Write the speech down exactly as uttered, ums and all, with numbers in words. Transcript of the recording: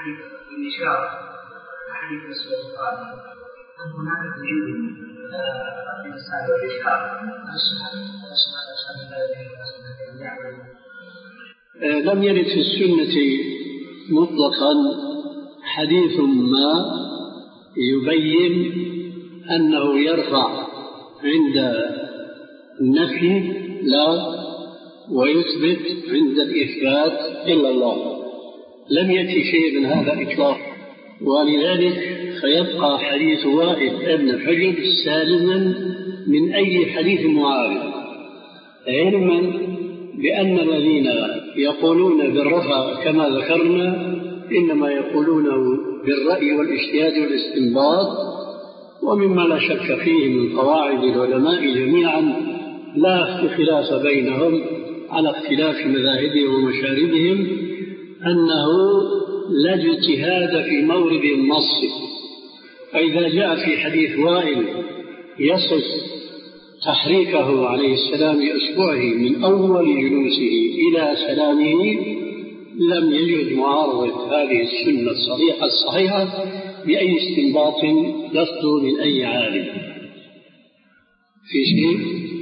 حديث الإشارة حديث مسؤول القاضي هل هناك دليل في مسألة الإشارة؟ لم يرد في السنة مطلقا حديث ما يبين أنه يرفع عند النفي لا ويثبت عند الإثبات إلا الله، لم يأتي شيء من هذا إطلاقا، ولذلك فيبقى حديث وائل ابن حجر سالما من أي حديث معارض، علما بأن الذين يقولون بالرفع كما ذكرنا إنما يقولونه بالرأي والاجتهاد والاستنباط، ومما لا شك فيه من قواعد العلماء جميعا لا اختلاف بينهم على اختلاف مذاهبهم ومشاربهم أنه لا اجتهاد في مورد النص. فإذا جاء في حديث وائل يصف تحريكه عليه السلام لأسبوعه من أول جلوسه إلى سلامه لم يجد معارضة هذه السنة الصريحة الصحيحة بأي استنباط يصدر من أي عالم في شيء